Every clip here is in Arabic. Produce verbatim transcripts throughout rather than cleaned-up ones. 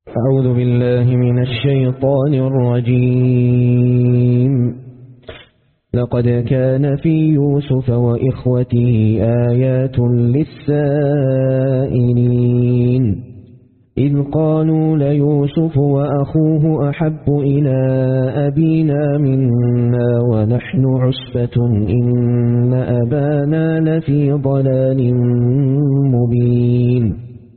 أعوذ بالله من الشيطان الرجيم. لقد كان في يوسف وإخوته آيات للسائلين إذ قالوا ليوسف وأخوه أحب إلى أبينا منا ونحن عصبة إن أبانا لفي ضلال مبين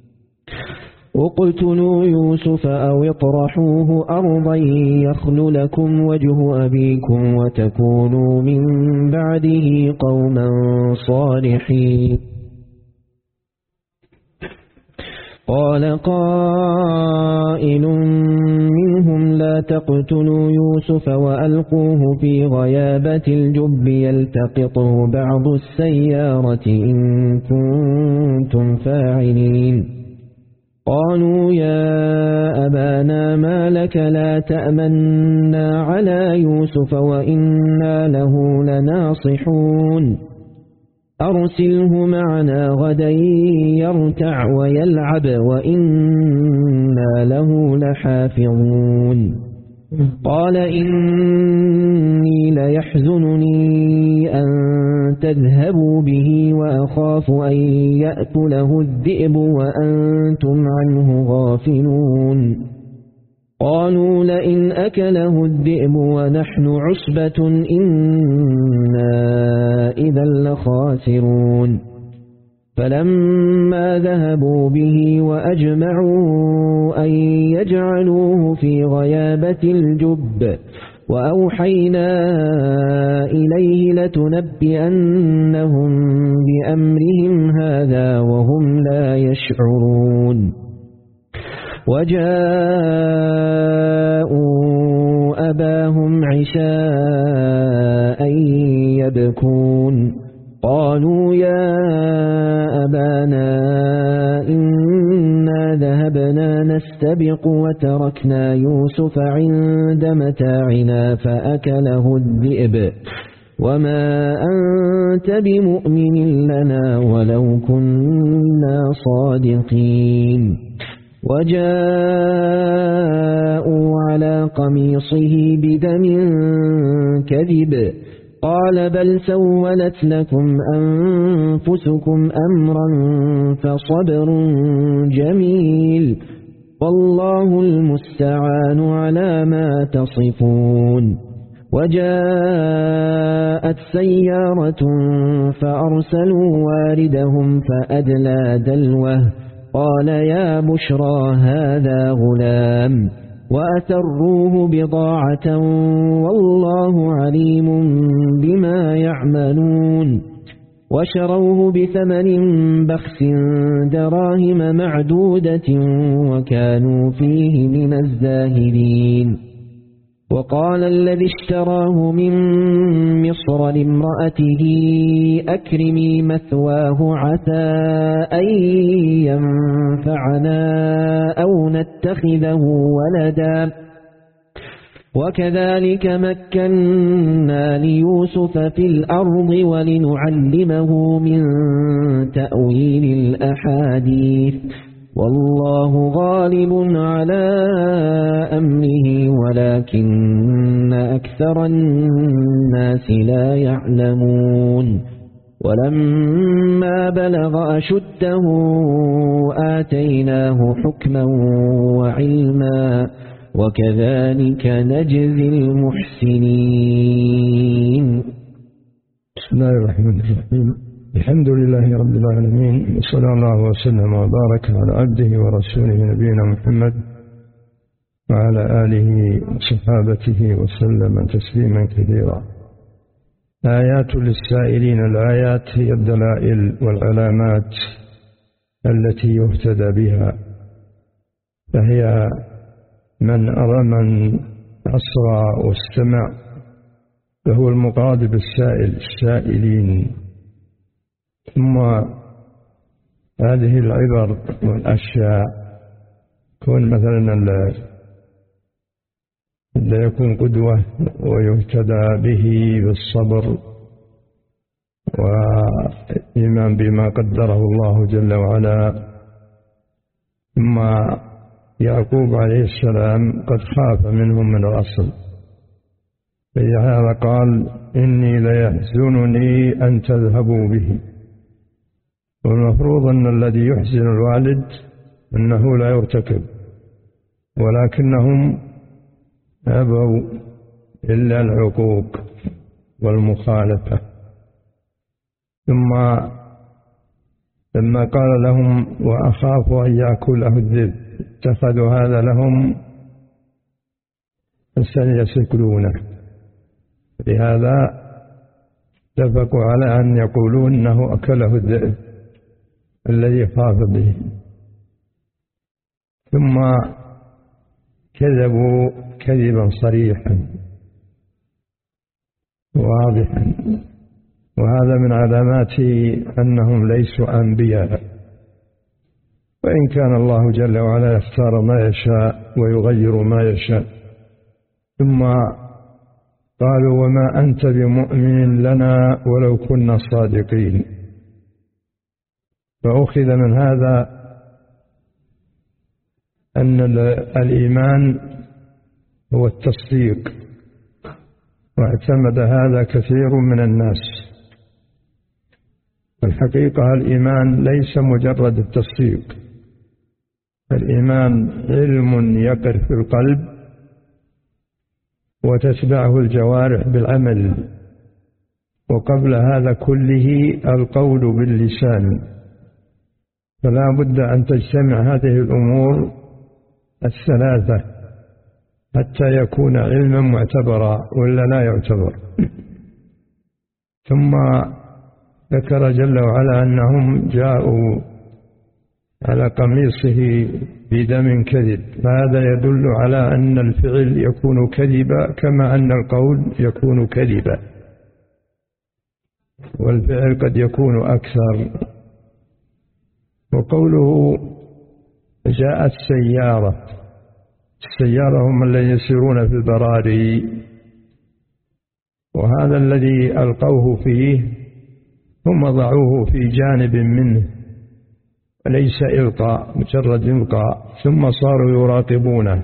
اقتلوا يوسف أو اطرحوه أرضا يخل لكم وجه أبيكم وتكونوا من بعده قوما صالحين. قال قائل منهم لا تقتلوا يوسف وألقوه في غيابة الجب يلتقطه بعض السيارة إن كنتم فاعلين. قالوا يا أبانا ما لك لا تأمنا على يوسف وإنا له لناصحون أرسله معنا غدا يرتع ويلعب وإنا له لحافظون. قال إني ليحزنني أن تذهبوا به وأخاف أن يأكله الذئب وأنتم عنه غافلون. قالوا لئن أكله الذئب ونحن عصبة إنا إذا لخاسرون. فلما ذهبوا به وأجمعوا أن يجعلوه في غيابة الجب وأوحينا إليه لتنبئنهم بأمرهم هذا وهم لا يشعرون. وجاءوا أباهم عشاء يبكون. قالوا يا أبانا إنا ذهبنا نستبق وتركنا يوسف عند متاعنا فأكله الذئب وما أنت بمؤمن لنا ولو كنا صادقين. وجاءوا على قميصه بدم كذب قال بل سولت لكم أنفسكم أمرا فصبر جميل والله المستعان على ما تصفون. وجاءت سيارة فأرسلوا واردهم فأدلى دلوه قال يا بشرى هذا غلام وأسروه بضاعة والله عليم بما يعملون. وشروه بثمن بخس دراهم معدودة وكانوا فيه من الزاهدين. وقال الذي اشتراه من مصر لامرأته أكرمي مثواه عسى أن ينفعنا أو نتخذه ولدا وكذلك مكنا ليوسف في الأرض ولنعلمه من تأويل الأحاديث والله غالب على أمره ولكن أكثر الناس لا يعلمون. ولما بلغ أشده آتيناه حكما وعلما وكذلك نجزي المحسنين. بسم الله الرحمن الرحيم. الحمد لله رب العالمين وصلى الله وسلم وبارك على عبده ورسوله نبينا محمد وعلى آله وصحابته وسلم تسليما كثيرا. آيات للسائلين. الآيات هي الدلائل والعلامات التي يهتدى بها، فهي من أرى من أصغى واستمع فهو المقاد بالسائل السائلين. ثم هذه العبر والأشياء كون مثلا لا يكون قدوة ويهتدى به بالصبر وإيمان بما قدره الله جل وعلا. ثم يعقوب عليه السلام قد خاف منهم من الأصل، فلهذا قال إني ليحزنني أن تذهبوا به. والمفروض أن الذي يحزن الوالد أنه لا يرتكب، ولكنهم أبوا إلا العقوق والمخالفة. ثم لما قال لهم وأخاف أن يأكله الذئب اتخذوا هذا لهم سيسكلونه، لهذا اتفقوا على أن يقولون أنه أكله الذئب الذي خاف به. ثم كذبوا كذبا صريحا واضحا، وهذا من علامات أنهم ليسوا أنبياء، وإن كان الله جل وعلا يختار ما يشاء ويغير ما يشاء. ثم قالوا وما أنت بمؤمن لنا ولو كنا صادقين. فأخذ من هذا أن الإيمان هو التصديق، واعتمد هذا كثير من الناس. الحقيقة الإيمان ليس مجرد التصديق، الإيمان علم يقر في القلب وتتبعه الجوارح بالعمل، وقبل هذا كله القول باللسان. فلا بد أن تجتمع هذه الأمور الثلاثة حتى يكون علما معتبرا، ولا لا يعتبر. ثم ذكر جل وعلا أنهم جاءوا على قميصه بدم كذب، فهذا يدل على أن الفعل يكون كذبا كما أن القول يكون كذبا، والفعل قد يكون أكثر. وقوله جاءت سيارة، السيارة هم الذين يسيرون في البراري، وهذا الذي ألقوه فيه ثم ضعوه في جانب منه، ليس إلقاء مجرد إلقاء، ثم صاروا يراقبونه.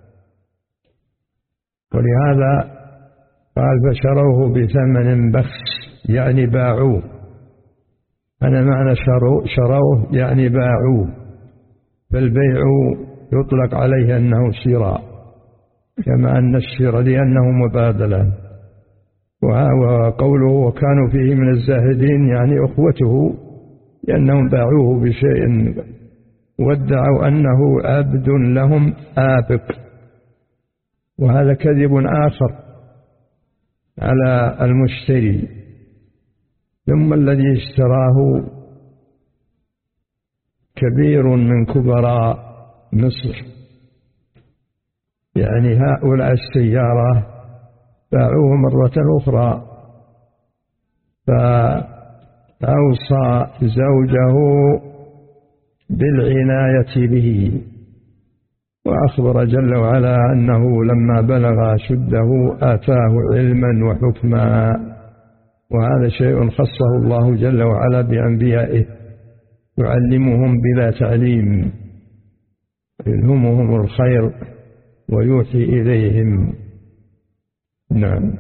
ولهذا قال فشروه بثمن بخس، يعني باعوه. أنا معنى شروه يعني باعوه، فالبيع يطلق عليه أنه شراء كما أن الشراء لأنه مبادلة. وقوله وكانوا فيه من الزاهدين يعني أخوته، لأنهم باعوه بشيء وادعوا أنه عبد لهم آبق، وهذا كذب آخر على المشتري. ثم الذي اشتراه كبير من كبراء مصر، يعني هؤلاء السيارة باعوه مرة أخرى، فأوصى زوجه بالعناية به، وأخبر جل وعلا أنه لما بلغ شده آتاه علما وحكما، وهذا شيء خصه الله جل وعلا بأنبيائه، يعلمهم بلا تعليم، يلهمهم الخير ويوحي إليهم. نعم.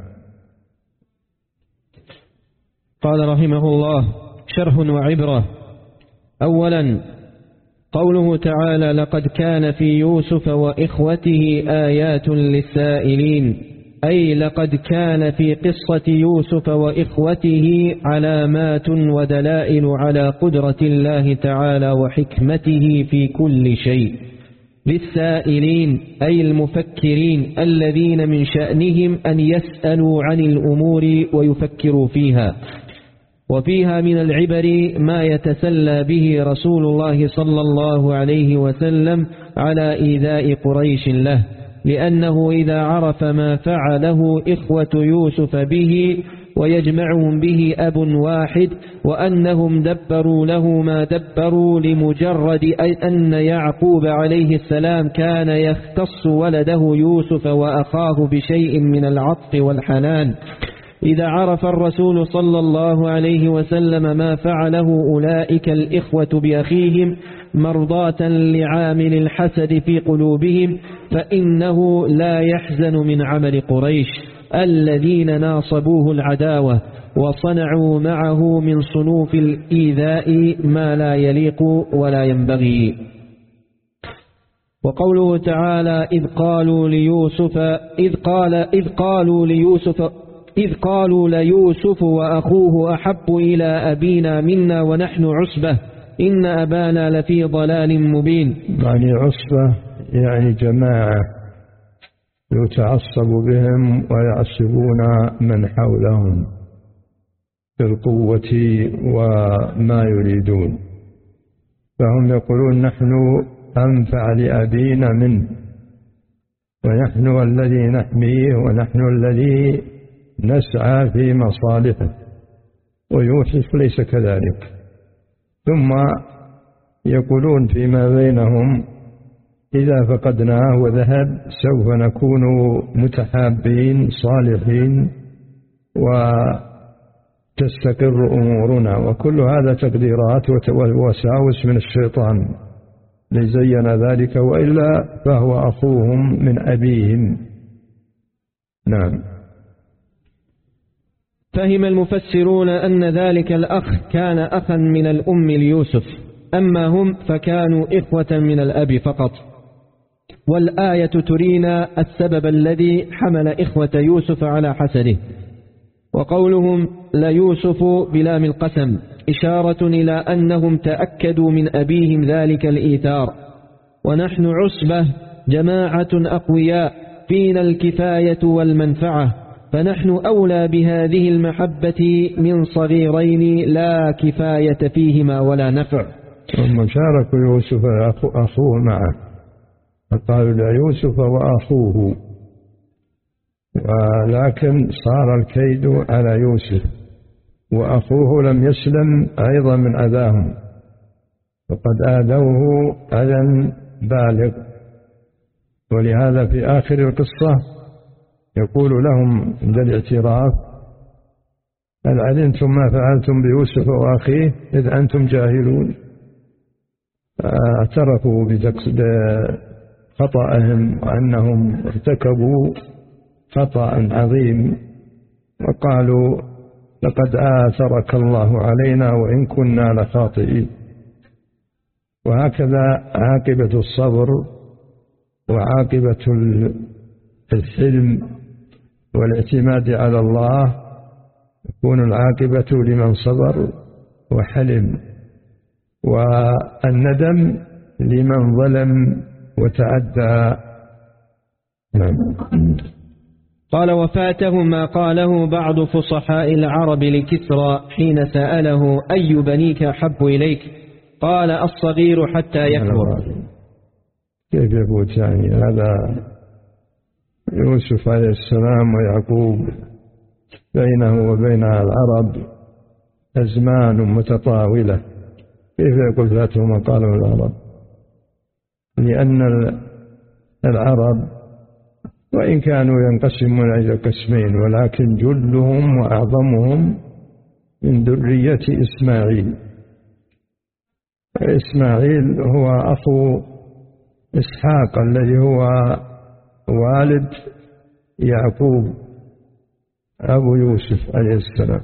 قال رحمه الله: شرح وعبرة. أولا، قوله تعالى: لقد كان في يوسف وإخوته آيات للسائلين، أي لقد كان في قصة يوسف وإخوته علامات ودلائل على قدرة الله تعالى وحكمته في كل شيء، للسائلين أي المفكرين الذين من شأنهم أن يسألوا عن الأمور ويفكروا فيها. وفيها من العبر ما يتسلى به رسول الله صلى الله عليه وسلم على إيذاء قريش له، لأنه إذا عرف ما فعله إخوة يوسف به ويجمعهم به أب واحد، وأنهم دبروا له ما دبروا لمجرد أن يعقوب عليه السلام كان يختص ولده يوسف وأخاه بشيء من العطف والحنان، إذا عرف الرسول صلى الله عليه وسلم ما فعله أولئك الإخوة بأخيهم مرضاة لعامل الحسد في قلوبهم، فإنه لا يحزن من عمل قريش الذين ناصبوه العداوة وصنعوا معه من صنوف الإيذاء ما لا يليق ولا ينبغي. وقوله تعالى إذ قالوا ليوسف إذ قال إذ قالوا ليوسف إذ قالوا ليوسف وأخوه أحب إلى أبينا منا ونحن عصبة إن أبانا لفي ضلال مبين. يعني عصبة يعني جماعة يتعصب بهم ويعصبون من حولهم بالقوة وما يريدون، فهم يقولون نحن أنفع لأبينا منه ونحن الذي نحميه ونحن الذي نسعى في مصالحه، ويوسف ليس كذلك. ثم يقولون فيما بينهم إذا فقدناه وذهب سوف نكون متحابين صالحين وتستقر أمورنا، وكل هذا تقديرات ووساوس من الشيطان لزين ذلك، وإلا فهو أخوهم من أبيهم. نعم. فهم المفسرون أن ذلك الأخ كان أخا من الأم ليوسف، أما هم فكانوا إخوة من الأب فقط. والآية ترينا السبب الذي حمل إخوة يوسف على حسده. وقولهم ليوسف بلام القسم إشارة إلى أنهم تأكدوا من أبيهم ذلك الإيثار. ونحن عصبة جماعة أقوياء فينا الكفاية والمنفعة، فنحن أولى بهذه المحبة من صغيرين لا كفاية فيهما ولا نفع. ثم شاركوا يوسف أخوه معه، فقالوا ليوسف وأخوه، ولكن صار الكيد على يوسف، وأخوه لم يسلم أيضا من أذاهم، وقد آذوه أذى بالغ. ولهذا في آخر القصة يقول لهم عند الاعتراف هل علمتم ما فعلتم بيوسف وأخيه إذ أنتم جاهلون؟ اعترفوا بخطأهم وأنهم ارتكبوا خطأ عظيم، وقالوا لقد آثرك الله علينا وإن كنا لخاطئين. وهكذا عاقبة الصبر وعاقبة الحلم والاعتماد على الله، يكون العاقبة لمن صبر وحلم، والندم لمن ظلم وتعدى. نعم. قال وفاته ما قاله بعض فصحاء العرب لكسرى حين سأله أي بنيك أحب إليك؟ قال الصغير حتى يكبر. كيف يفوت يعني هذا يوسف عليه السلام ويعقوب بينه وبين العرب أزمان متطاولة، كيف يقول فاته ما قاله العرب؟ لأن العرب وإن كانوا ينقسمون إلى قسمين، ولكن جلهم وأعظمهم من ذرية إسماعيل. إسماعيل هو أخو إسحاق الذي هو والد يعقوب أبو يوسف عليه السلام،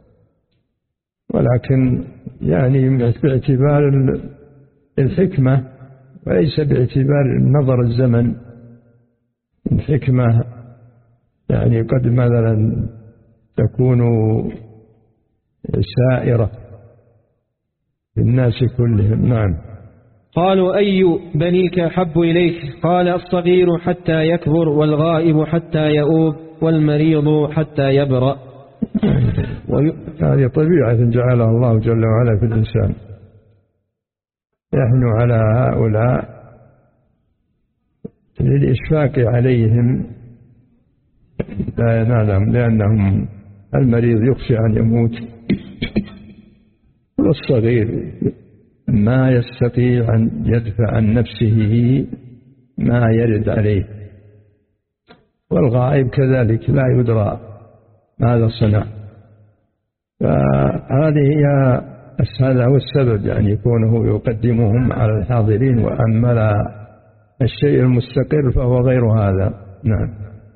ولكن يعني باعتبار الحكمة وليس باعتبار النظر الزمن. الحكمة يعني قد مثلا تكون سائرة للناس كلهم. نعم. قالوا أي بنيك أحب إليك؟ قال الصغير حتى يكبر، والغائب حتى يؤوب، والمريض حتى يبرأ. وي... هذه طبيعة جعلها الله جل وعلا في الإنسان، نحن على هؤلاء للإشفاق عليهم لا ينالهم، لأنهم المريض يخشى أن يموت، والصغير ما يستطيع أن يدفع عن نفسه ما يرد عليه، والغائب كذلك لا يدرى ماذا صنع. فهذه هي بس هذا هو السبب، يعني يكونه يقدمهم على الحاضرين، وأما الشيء المستقر فهو غير هذا. نعم.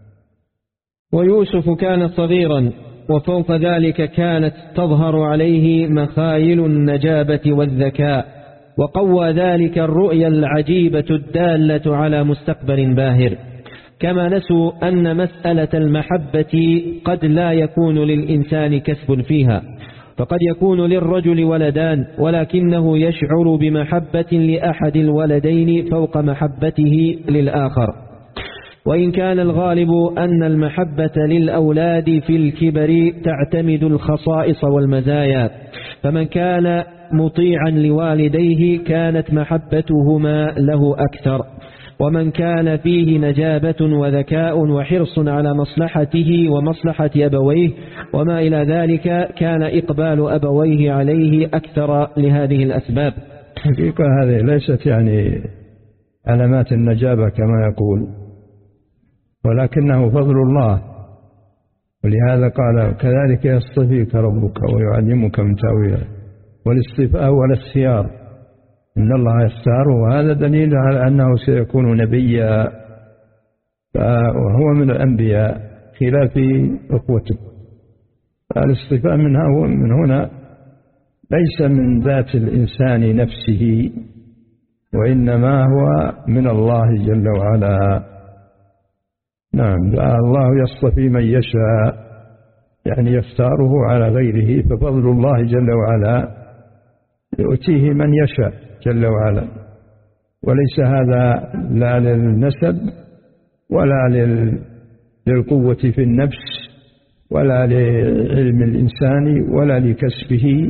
ويوسف كان صغيرا، وفوق ذلك كانت تظهر عليه مخايل النجابة والذكاء، وقوى ذلك الرؤيا العجيبة الدالة على مستقبل باهر. كما نسوا أن مسألة المحبة قد لا يكون للإنسان كسب فيها، فقد يكون للرجل ولدان ولكنه يشعر بمحبة لأحد الولدين فوق محبته للآخر. وإن كان الغالب أن المحبة للأولاد في الكبر تعتمد الخصائص والمزايا، فمن كان مطيعا لوالديه كانت محبتهما له أكثر، ومن كان فيه نجابة وذكاء وحرص على مصلحته ومصلحة أبويه وما إلى ذلك كان إقبال أبويه عليه أكثر لهذه الأسباب. حقيقة هذه ليست يعني علامات النجابة كما يقول، ولكنه فضل الله، ولهذا قال كذلك يصطفيك ربك ويعلمك من تأويله، والاصطفاء ولا الاختيار، إن الله يختار، وهذا دليل على أنه سيكون نبيا، وهو من الأنبياء خلاف أخوته. الاصطفاء منها من هنا ليس من ذات الإنسان نفسه، وإنما هو من الله جل وعلا. نعم، الله يصطفي من يشاء، يعني يختاره على غيره، ففضل الله جل وعلا يؤتيه من يشاء جل وعلا، وليس هذا لا للنسب ولا للقوة في النفس ولا لعلم الإنسان ولا لكسبه،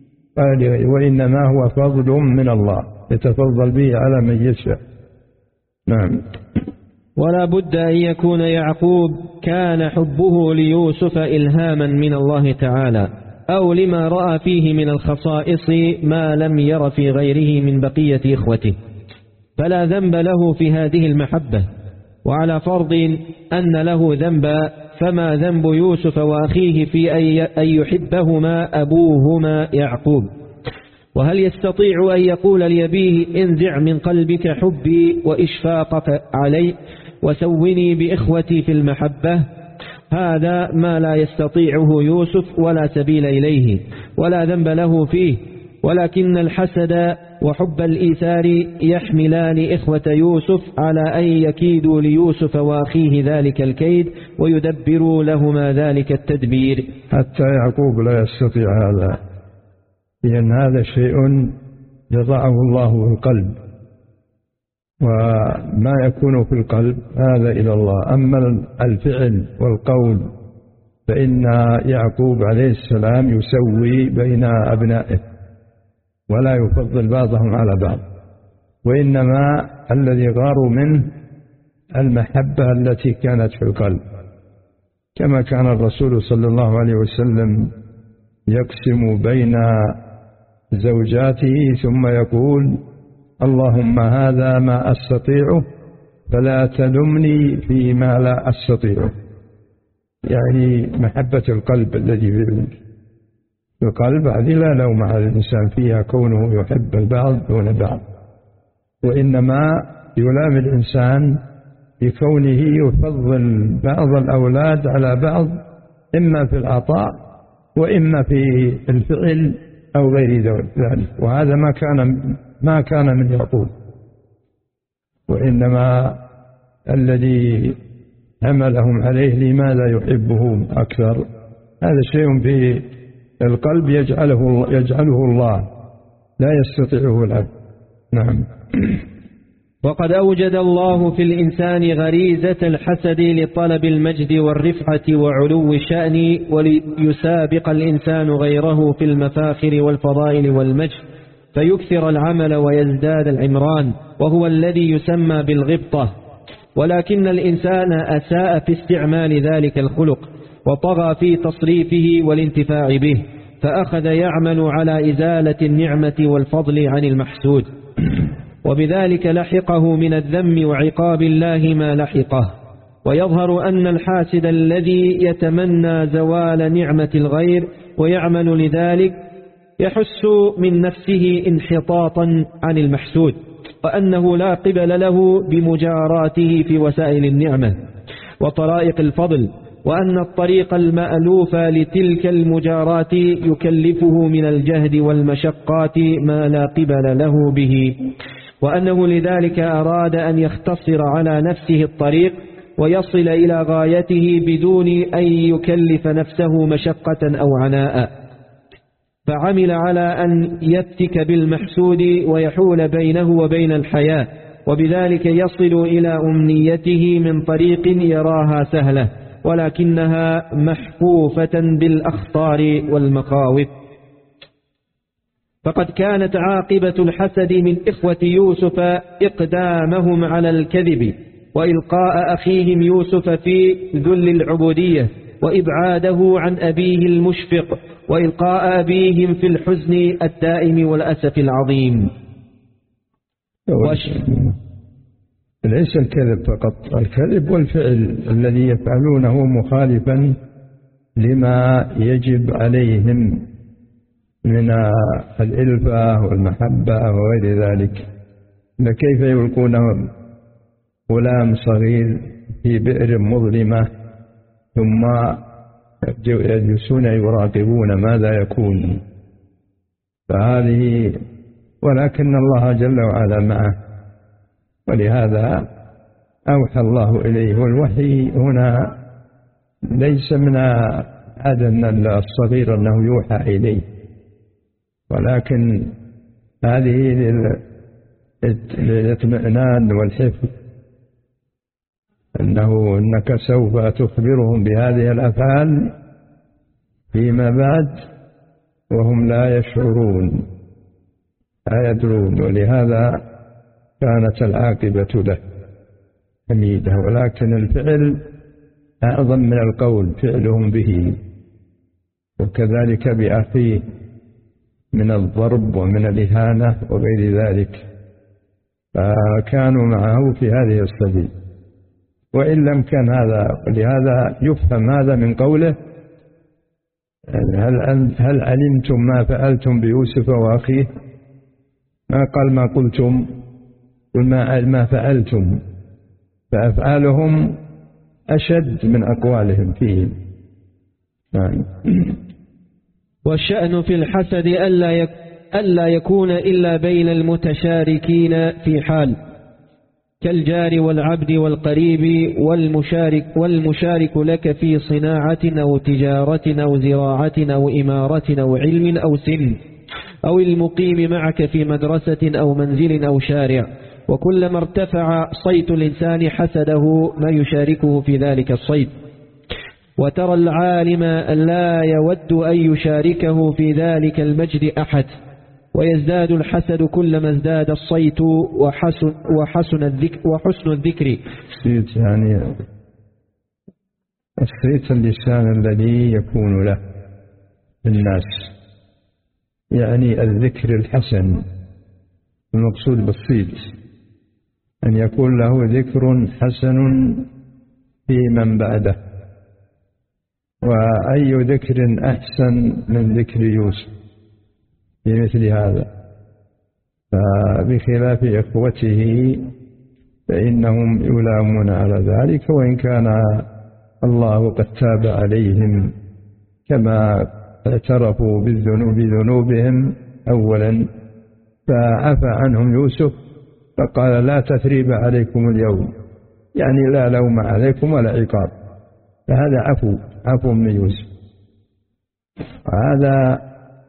وإنما هو فضل من الله يتفضل به على من يشاء. نعم. ولا بد أن يكون يعقوب كان حبه ليوسف إلهاما من الله تعالى، أو لما رأى فيه من الخصائص ما لم ير في غيره من بقية إخوته، فلا ذنب له في هذه المحبة. وعلى فرض أن له ذنبا، فما ذنب يوسف وأخيه في أن يحبهما أبوهما يعقوب؟ وهل يستطيع أن يقول لأبيه انزع من قلبك حبي وإشفاقك علي وسوني بإخوتي في المحبة؟ هذا ما لا يستطيعه يوسف ولا سبيل إليه، ولا ذنب له فيه، ولكن الحسد وحب الإيثار يحملان إخوة يوسف على أن يكيدوا ليوسف وأخيه ذلك الكيد ويدبروا لهما ذلك التدبير. حتى يعقوب لا يستطيع هذا، لأن هذا شيء يضعه الله في القلب، وما يكون في القلب هذا إلى الله. أما الفعل والقول فإن يعقوب عليه السلام يسوي بين أبنائه ولا يفضل بعضهم على بعض، وإنما الذي غاروا منه المحبة التي كانت في القلب، كما كان الرسول صلى الله عليه وسلم يقسم بين زوجاته ثم يقول اللهم هذا ما أستطيعه فلا تلمني فيما لا أستطيعه، يعني محبة القلب الذي في القلب هذه لا لوم على الإنسان فيها، كونه يحب البعض دون بعض، وإنما يلام الإنسان بكونه يفضل بعض الأولاد على بعض، إما في العطاء وإما في الفعل أو غير ذلك، وهذا ما كان ما كان من يعقوب، وإنما الذي حملهم عليه لماذا يحبه أكثر، هذا شيء في القلب يجعله يجعله الله لا يستطيعه العبد. نعم. وقد أوجد الله في الإنسان غريزة الحسد لطلب المجد والرفعة وعلو الشأن، وليسابق الإنسان غيره في المفاخر والفضائل والمجد، فيكثر العمل ويزداد العمران، وهو الذي يسمى بالغبطة. ولكن الإنسان أساء في استعمال ذلك الخلق، وطغى في تصريفه والانتفاع به، فأخذ يعمل على إزالة النعمة والفضل عن المحسود، وبذلك لحقه من الذم وعقاب الله ما لحقه. ويظهر أن الحاسد الذي يتمنى زوال نعمة الغير ويعمل لذلك يحس من نفسه انحطاطا عن المحسود، وأنه لا قبل له بمجاراته في وسائل النعمة وطرائق الفضل، وأن الطريق المألوف لتلك المجارات يكلفه من الجهد والمشقات ما لا قبل له به، وأنه لذلك أراد أن يختصر على نفسه الطريق ويصل إلى غايته بدون أن يكلف نفسه مشقة أو عناء، فعمل على أن يفتك بالمحسود ويحول بينه وبين الحياة، وبذلك يصل إلى أمنيته من طريق يراها سهلة ولكنها محفوفة بالأخطار والمخاوف. فقد كانت عاقبة الحسد من إخوة يوسف إقدامهم على الكذب وإلقاء أخيهم يوسف في ذل العبودية وإبعاده عن أبيه المشفق وإلقاء أبيهم في الحزن الدائم والأسف العظيم. ليس الكذب فقط، الكذب والفعل الذي يفعلونه مخالفا لما يجب عليهم من الإلفة والمحبة وغير ذلك. كيف يلقون غلام صغير في بئر مظلمة ثم يجلسون يراقبون ماذا يكون؟ فهذه، ولكن الله جل وعلا معه، ولهذا أوحى الله إليه. والوحي هنا ليس من عدن الصغير أنه يوحى إليه، ولكن هذه للاطمئنان والحفظ، أنه إنك سوف تخبرهم بهذه الأفعال فيما بعد وهم لا يشعرون لا يدرون، ولهذا كانت العاقبة له حميدة. ولكن الفعل أعظم من القول، فعلهم به، وكذلك بأخيه من الضرب ومن الإهانة وغير ذلك، فكانوا معه في هذه السبيل. وإن لم كان هذا، ولهذا يفهم هذا من قوله هل, هل علمتم ما فعلتم بيوسف وأخيه؟ ما قال ما قلتم، قل ما فعلتم، فأفعالهم أشد من أقوالهم فيه. والشأن في الحسد ألا يكون إلا بين المتشاركين في حال، كالجار والعبد والقريب والمشارك, والمشارك لك في صناعة أو تجارة أو زراعة أو إمارة أو علم أو سن، أو المقيم معك في مدرسة أو منزل أو شارع. وكلما ارتفع صيت الإنسان حسده ما يشاركه في ذلك الصيت. وترى العالم لا يود أن يشاركه في ذلك المجد أحد، ويزداد الحسد كلما ازداد الصيت وحسن, وحسن, الذكر وحسن الذكر. الصيت يعني الصيت اللسان الذي يكون له الناس، يعني الذكر الحسن. المقصود بالصيت أن يكون له ذكر حسن في من بعده، وأي ذكر أحسن من ذكر يوسف في مثل هذا. فبخلاف إخوته فإنهم يلامون على ذلك، وإن كان الله قد تاب عليهم كما اعترفوا بالذنوب ذنوبهم أولا، فعفى عنهم يوسف فقال لا تثريب عليكم اليوم، يعني لا لوم عليكم ولا عقاب، فهذا عفو عفو من يوسف. وهذا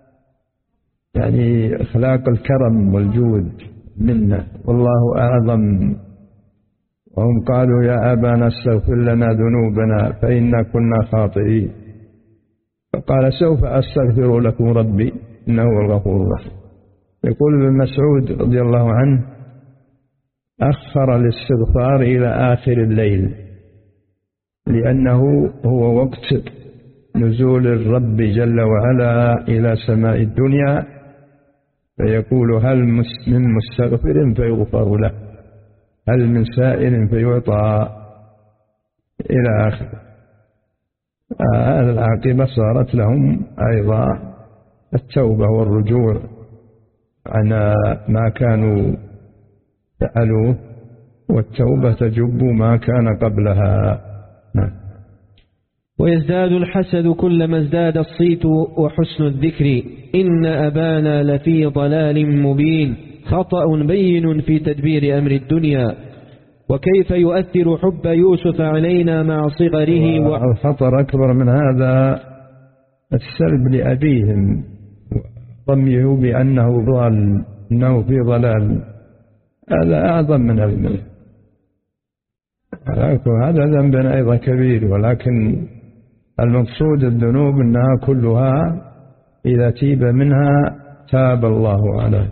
يعني أخلاق الكرم والجود منا، والله أعظم. وهم قالوا يا أبانا استغفر لنا ذنوبنا فإنا كنا خاطئين، فقال سوف أستغفر لكم ربي إنه هو الغفور الرحيم. يقول ابن مسعود رضي الله عنه أخر الاستغفار إلى آخر الليل، لأنه هو وقت نزول الرب جل وعلا إلى سماء الدنيا، فيقول هل من مستغفر فيغفر له، هل من سائل فيعطى، إلى آخر. هذه العاقبة صارت لهم أيضا التوبة والرجوع عن ما كانوا فعلوه، والتوبة تجب ما كان قبلها. نعم. ويزداد الحسد كلما ازداد الصيت وحسن الذكر، إن أبانا لفي ضلال مبين، خطأ بين في تدبير أمر الدنيا. وكيف يؤثر حب يوسف علينا مع صغره و... الخطر أكبر من هذا السلب لأبيهم، ضميه بأنه ضال، أنه في ضلال، هذا أعظم من المنه. هذا ذنب أيضا كبير، ولكن المقصود الذنوب أنها كلها إذا تيب منها تاب الله عليه.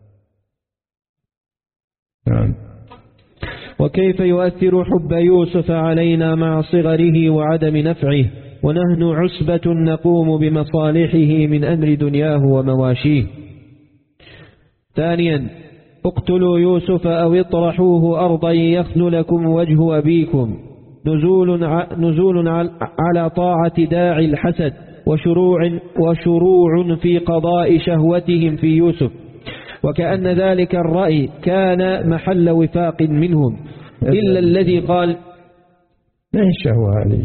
نعم. وكيف يؤثر حب يوسف علينا مع صغره وعدم نفعه، ونحن عصبة نقوم بمصالحه من أمر دنياه ومواشيه. ثانيا، اقتلوا يوسف أو اطرحوه أرضا يخل لكم وجه أبيكم، نزول, ع... نزول على طاعة داعي الحسد وشروع, وشروع في قضاء شهوتهم في يوسف. وكأن ذلك الرأي كان محل وفاق منهم، إلا الذي قال ليس شهوة هذه،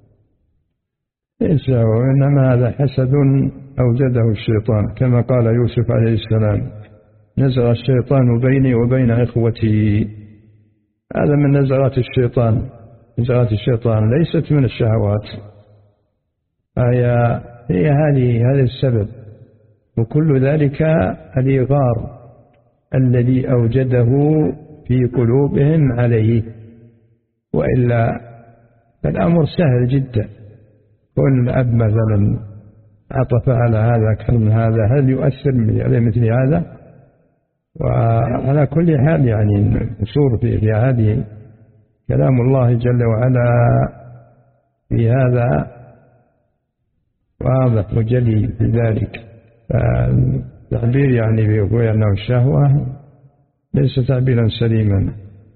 ليس شهوة، إنما هذا حسد أوجده الشيطان، كما قال يوسف عليه السلام: نزغ الشيطان بيني وبين إخوتي. هذا من نزغات الشيطان، نزغات الشيطان ليست من الشهوات، هي هي هذه هذا السبب. وكل ذلك الإغار الذي أوجده في قلوبهم عليه، وإلا فالأمر سهل جدا. كل أب مثلا عطف على هذا كلم هذا، هل يؤثر على مثل هذا؟ وعلى كل حال يعني الأصول في هذه كلام الله جل وعلا في هذا واضح وجلي في ذلك. التعبير يعني بيقول أنه الشهوة ليس تعبيرا سليما.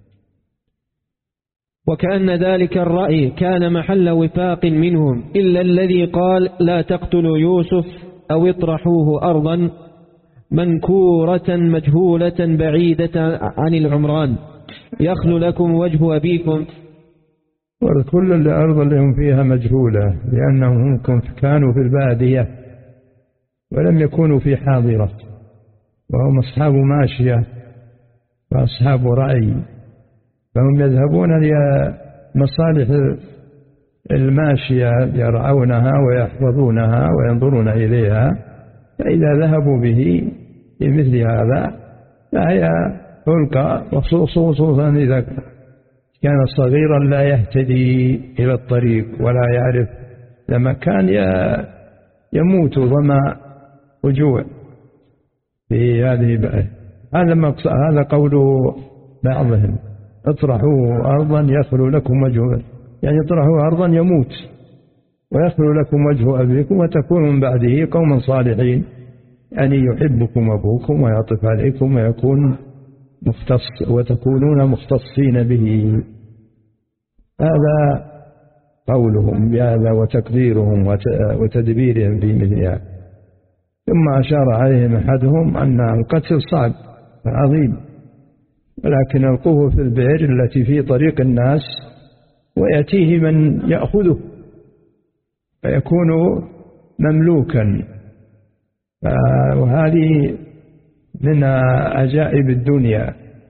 وكأن ذلك الرأي كان محل وفاق منهم، إلا الذي قال لا تقتلوا يوسف أو اطرحوه أرضا منكورة مجهولة بعيدة عن العمران يخل لكم وجه أبيكم. وكل الأرض اللي هم فيها مجهولة، لأنهم كانوا في البادية ولم يكونوا في حاضرة، وهم أصحاب ماشية وأصحاب رأي، فهم يذهبون لمصالح الماشية يرعونها ويحفظونها وينظرون إليها، فإذا ذهبوا به لمثل هذا فهي تلقى، خصوصا إذا كان صغيرا لا يهتدي إلى الطريق ولا يعرف لما كان يموت ظما وجوع في هذه بقى. هذا هذا قول بعضهم: اطرحوا أرضا يخلو لكم وجه، يعني اطرحوا أرضا يموت ويخلو لكم وجه أبيكم وتكونوا من بعده قوما صالحين، يعني يحبكم أبوكم ويعطف عليكم ويكون مختص وتكونون مختصين به. هذا قولهم بهذا وتقديرهم وتدبيرهم في مثلها. ثم أشار عليهم أحدهم أن القتل صعب عظيم، ولكن القوه في البئر التي في طريق الناس ويأتيه من يأخذه فيكون مملوكا. وهذه من عجائب الدنيا،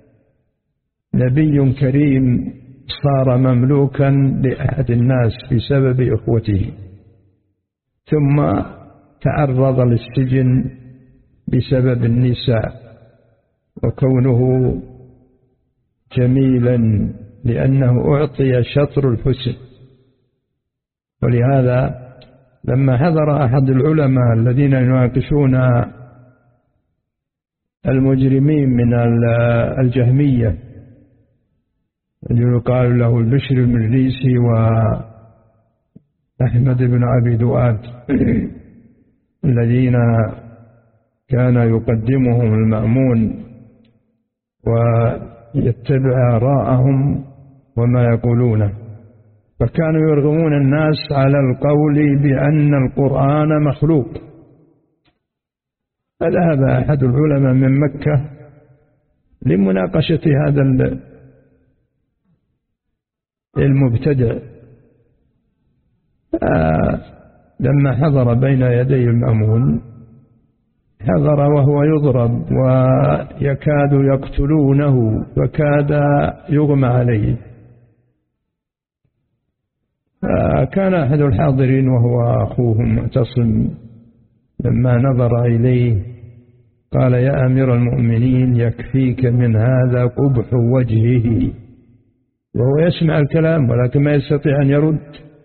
نبي كريم صار مملوكا لأحد الناس بسبب إخوته، ثم تعرض للسجن بسبب النساء وكونه جميلا، لأنه أعطي شطر الحسن. ولهذا لما حضر أحد العلماء الذين يناقشون المجرمين من الجهمية يقال له البشر المريسي وأحمد بن أبي دؤاد الذين كان يقدمهم المأمون ويتبع آراءهم وما يقولونه، فكانوا يرغمون الناس على القول بأن القرآن مخلوق، فذهب أحد العلماء من مكة لمناقشة هذا المبتدع، لما حضر بين يدي المأمون حضر وهو يضرب ويكاد يقتلونه وكاد يغمى عليه. كان أحد الحاضرين وهو أخوه معتصم لما نظر إليه قال: يا أمير المؤمنين يكفيك من هذا قبح وجهه، وهو يسمع الكلام ولكن ما يستطيع أن يرد.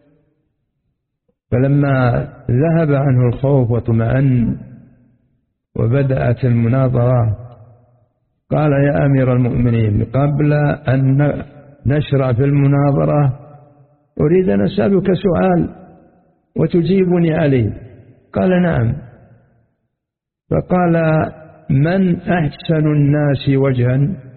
فلما ذهب عنه الخوف واطمأن وبدأت المناظرة قال: يا أمير المؤمنين قبل أن نشرع في المناظرة أريد أن أسألك سؤال وتجيبني عليه. قال: نعم. فقال: من أحسن الناس وجها؟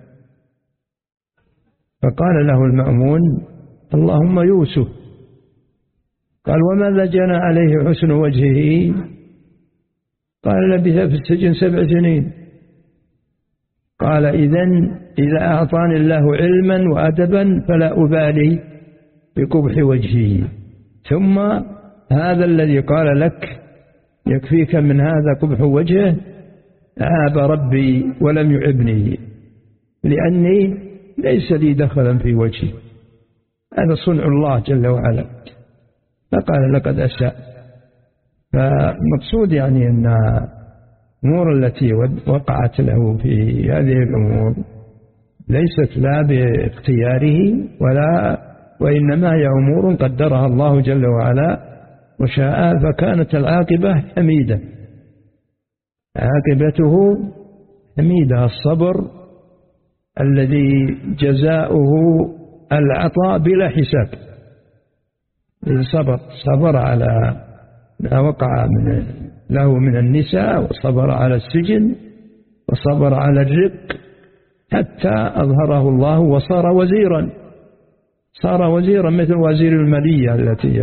فقال له المأمون: اللهم يوسف. قال: وماذا جنى عليه حسن وجهه؟ قال: لبث في السجن سبع سنين. قال: إذن إذا أعطاني الله علما وأدبا فلا أبالي بقبح وجهه. ثم هذا الذي قال لك يكفيك من هذا قبح وجهه عاب ربي ولم يعبني، لأني ليس لي دخلا في وجهي، هذا صنع الله جل وعلا. فقال: لقد أساء. فمقصود يعني أن الأمور التي وقعت له في هذه الأمور ليست لا باختياره ولا، وإنما هي أمور قدرها الله جل وعلا وشاء، فكانت العاقبة حميدة، عاقبته حميدة. الصبر الذي جزاؤه العطاء بلا حساب. صبر صبر على ما وقع من له من النساء، وصبر على السجن، وصبر على الرق، حتى أظهره الله وصار وزيرا، صار وزيرا مثل وزير المالية التي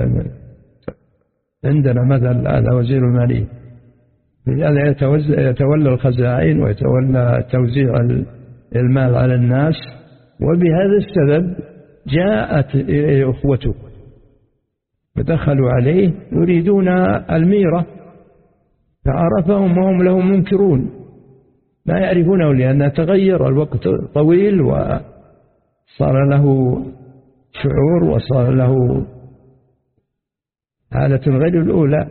عندنا مثل هذا وزير المالية، هذا يتولى الخزائن ويتولى توزيع المال على الناس. وبهذا السبب جاءت إليه أخوته فدخلوا عليه يريدون الميرة، فعرفهم وهم له منكرون لا يعرفونه، لأن تغير الوقت طويل وصار له شعور وصار له حالة غير الأولى،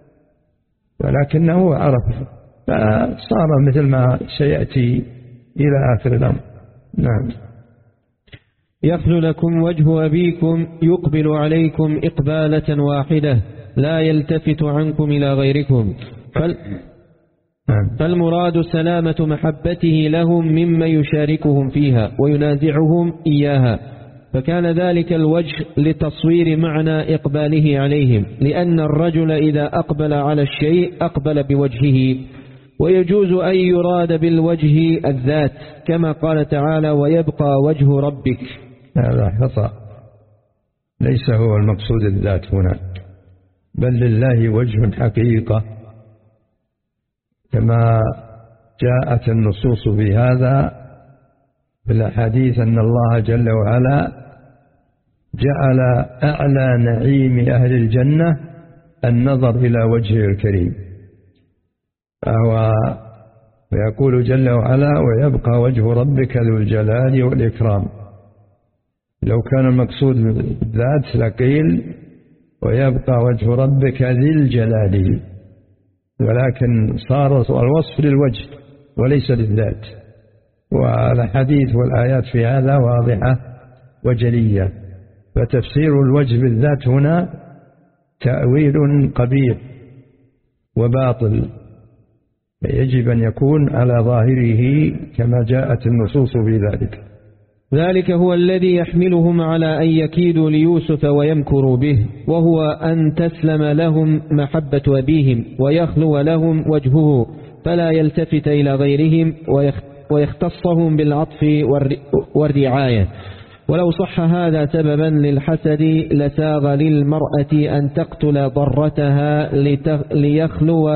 ولكنه عرف فصار مثل ما سيأتي إلى آخر الأمر. نعم. يخلو لكم وجه أبيكم يقبل عليكم إقبالة واحدة لا يلتفت عنكم إلى غيركم، فال فالمراد سلامة محبته لهم مما يشاركهم فيها وينازعهم إياها. فكان ذلك الوجه لتصوير معنى إقباله عليهم، لأن الرجل إذا أقبل على الشيء أقبل بوجهه، ويجوز أن يراد بالوجه الذات كما قال تعالى: ويبقى وجه ربك. هذا خطأ، ليس هو المقصود الذات هنا، بل لله وجه حقيقة كما جاءت النصوص بهذا في الحديث أن الله جل وعلا جعل أعلى نعيم أهل الجنة النظر إلى وجهه الكريم، فهو ويقول جل وعلا: ويبقى وجه ربك ذو الجلال والإكرام. لو كان المقصود بالذات لقيل ويبقى وجه ربك ذي الجلال، ولكن صار الوصف للوجه وليس للذات. والحديث والآيات في هذا واضحة وجلية، فتفسير الوجه بالذات هنا تأويل قبيح وباطل، يجب أن يكون على ظاهره كما جاءت النصوص في ذلك. ذلك هو الذي يحملهم على أن يكيدوا ليوسف ويمكروا به، وهو أن تسلم لهم محبة أبيهم ويخلو لهم وجهه، فلا يلتفت إلى غيرهم ويختصهم بالعطف والرعاية. ولو صح هذا سببا للحسد لساغ للمرأة أن تقتل ضرتها ليخلو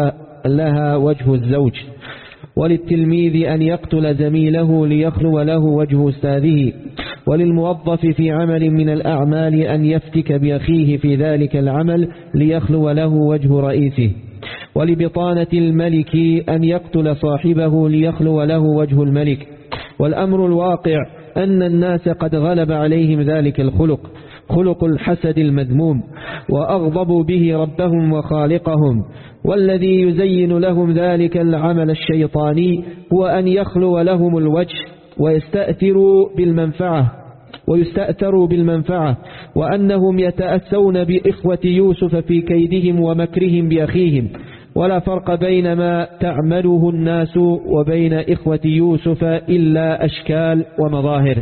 لها وجه الزوج، وللتلميذ أن يقتل زميله ليخلو له وجه أستاذه، وللموظف في عمل من الأعمال أن يفتك بأخيه في ذلك العمل ليخلو له وجه رئيسه، ولبطانة الملك أن يقتل صاحبه ليخلو له وجه الملك. والأمر الواقع أن الناس قد غلب عليهم ذلك الخلق، خلق الحسد المذموم، وأغضبوا به ربهم وخالقهم، والذي يزين لهم ذلك العمل الشيطاني هو أن يخلو لهم الوجه ويستأثروا بالمنفعة ويستأثروا بالمنفعة وأنهم يتأسون بإخوة يوسف في كيدهم ومكرهم بأخيهم، ولا فرق بين ما تعمله الناس وبين إخوة يوسف إلا أشكال ومظاهر.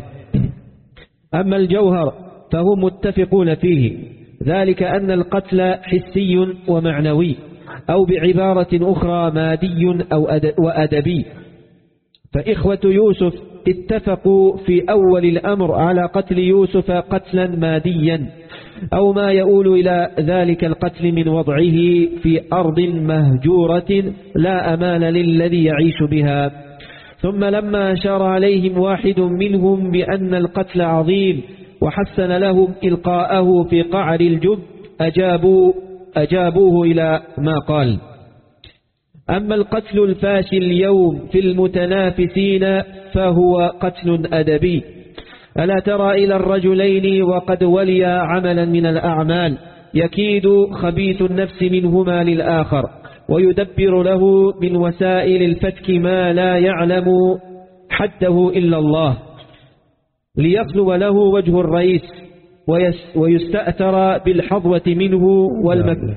أما الجوهر فهم متفقون فيه، ذلك أن القتل حسي ومعنوي، أو بعبارة أخرى مادي أو وأدبي. فإخوة يوسف اتفقوا في أول الأمر على قتل يوسف قتلا ماديا، أو ما يؤول إلى ذلك القتل من وضعه في أرض مهجورة لا أمان للذي يعيش بها. ثم لما أشار عليهم واحد منهم بأن القتل عظيم وحسن لهم إلقاءه في قعر الجب أجابوا أجابوه إلى ما قال. أما القتل الفاشي اليوم في المتنافسين فهو قتل أدبي. ألا ترى إلى الرجلين وقد وليا عملا من الأعمال يكيد خبيث النفس منهما للآخر ويدبر له من وسائل الفتك ما لا يعلم حده إلا الله، ليخلو له وجه الرئيس ويستأثر بالحظوة منه والمكر،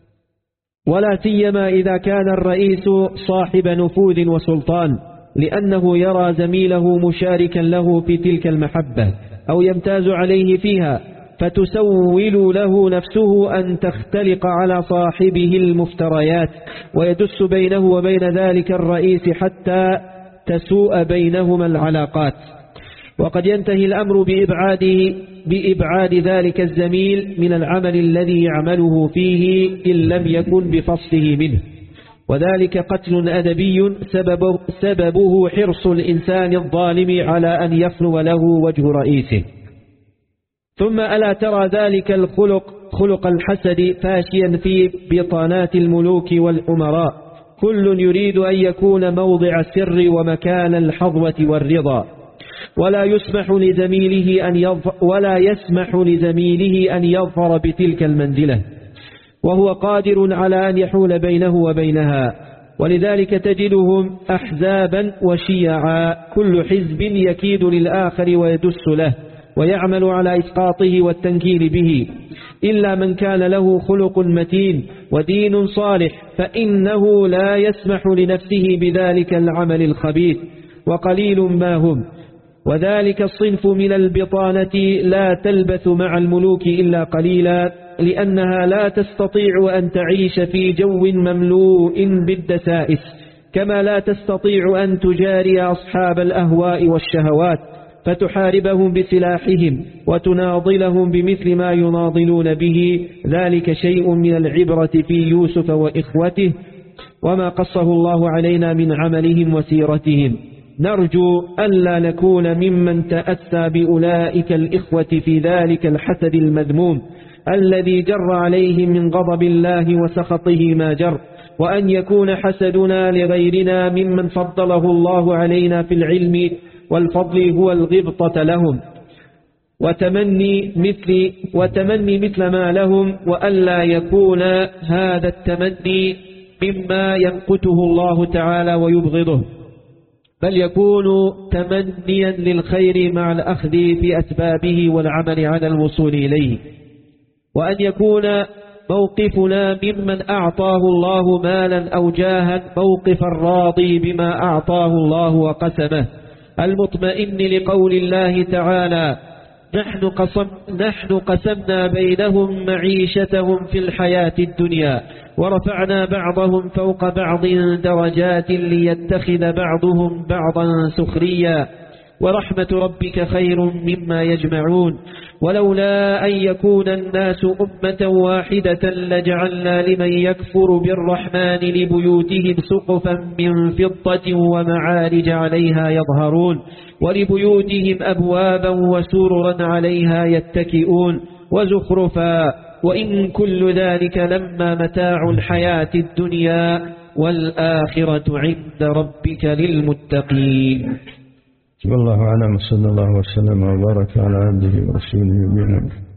ولا سيما إذا كان الرئيس صاحب نفوذ وسلطان، لأنه يرى زميله مشاركا له في تلك المحبة أو يمتاز عليه فيها، فتسول له نفسه أن تختلق على صاحبه المفتريات ويدس بينه وبين ذلك الرئيس حتى تسوء بينهما العلاقات. وقد ينتهي الأمر بإبعاد, بإبعاد ذلك الزميل من العمل الذي يعمله فيه إن لم يكن بفصله منه، وذلك قتل أدبي سبب سببه حرص الإنسان الظالم على أن يخلو له وجه رئيسه. ثم ألا ترى ذلك الخلق خلق الحسد فاشيا في بطانات الملوك والأمراء، كل يريد أن يكون موضع السر ومكان الحظوة والرضا، ولا يسمح لزميله أن يظفر ولا يسمح لزميله أن يظفر بتلك المنزلة، وهو قادر على أن يحول بينه وبينها. ولذلك تجدهم أحزابا وشيعا، كل حزب يكيد للآخر ويدس له ويعمل على إسقاطه والتنكيل به، إلا من كان له خلق متين ودين صالح فإنه لا يسمح لنفسه بذلك العمل الخبيث، وقليل ما هم. وذلك الصنف من البطانة لا تلبث مع الملوك إلا قليلا، لأنها لا تستطيع أن تعيش في جو مملوء بالدسائس، كما لا تستطيع أن تجاري أصحاب الأهواء والشهوات فتحاربهم بسلاحهم وتناضلهم بمثل ما يناضلون به. ذلك شيء من العبرة في يوسف وإخوته وما قصه الله علينا من عملهم وسيرتهم. نرجو ألا نكون ممن تأسى بأولئك الإخوة في ذلك الحسد المذموم الذي جر عليهم من غضب الله وسخطه ما جر، وأن يكون حسدنا لغيرنا ممن فضله الله علينا في العلم والفضل هو الغبطة لهم وتمني مثل, وتمني مثل ما لهم، وألا يكون هذا التمني مما ينقته الله تعالى ويبغضه، بل يكون تمنيا للخير مع الأخذ في أسبابه والعمل على الوصول إليه. وأن يكون موقفنا ممن أعطاه الله مالا أو جاها موقف الراضي بما أعطاه الله وقسمه، المطمئن لقول الله تعالى: نحن, قسم نحن قسمنا بينهم معيشتهم في الحياة الدنيا ورفعنا بعضهم فوق بعض درجات ليتخذ بعضهم بعضا سخريا ورحمة ربك خير مما يجمعون. ولولا أن يكون الناس أمة واحدة لجعلنا لمن يكفر بالرحمن لبيوتهم سقفا من فضة ومعارج عليها يظهرون ولبيوتهم أبوابا وسررا عليها يتكئون وزخرفا وإن كل ذلك لما متاع الحياة الدنيا والآخرة عند ربك للمتقين. والله أعلم، صلى الله وسلم وبارك على عبده ورسوله نبينا